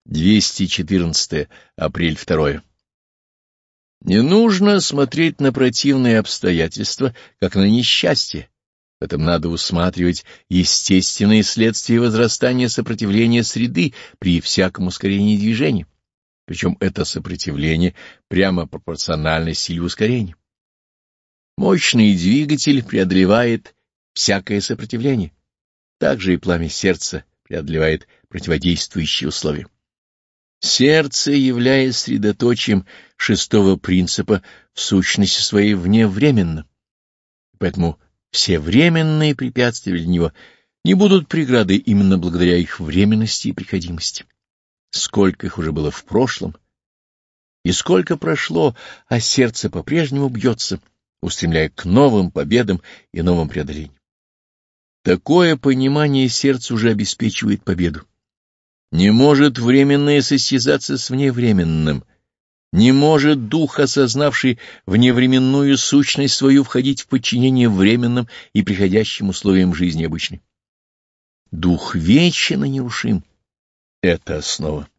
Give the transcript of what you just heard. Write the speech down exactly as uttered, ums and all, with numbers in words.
двести четырнадцатое. Апрель второе. Не нужно смотреть на противные обстоятельства, как на несчастье. В этом надо усматривать естественные следствия возрастания сопротивления среды при всяком ускорении движения. Причем это сопротивление прямо пропорционально силе ускорения. Мощный двигатель преодолевает всякое сопротивление. Также и пламя сердца преодолевает противодействующие условия. Сердце, являясь средоточием шестого принципа, в сущности своей вневременно. Поэтому все временные препятствия для него не будут преградой именно благодаря их временности и приходимости. Сколько их уже было в прошлом, и сколько прошло, а сердце по-прежнему бьется, устремляя к новым победам и новым преодолениям. Такое понимание сердца уже обеспечивает победу. Не может временное состязаться с вневременным, не может дух, осознавший вневременную сущность свою, входить в подчинение временным и приходящим условиям жизни обычной. Дух вечен и нерушим — это основа.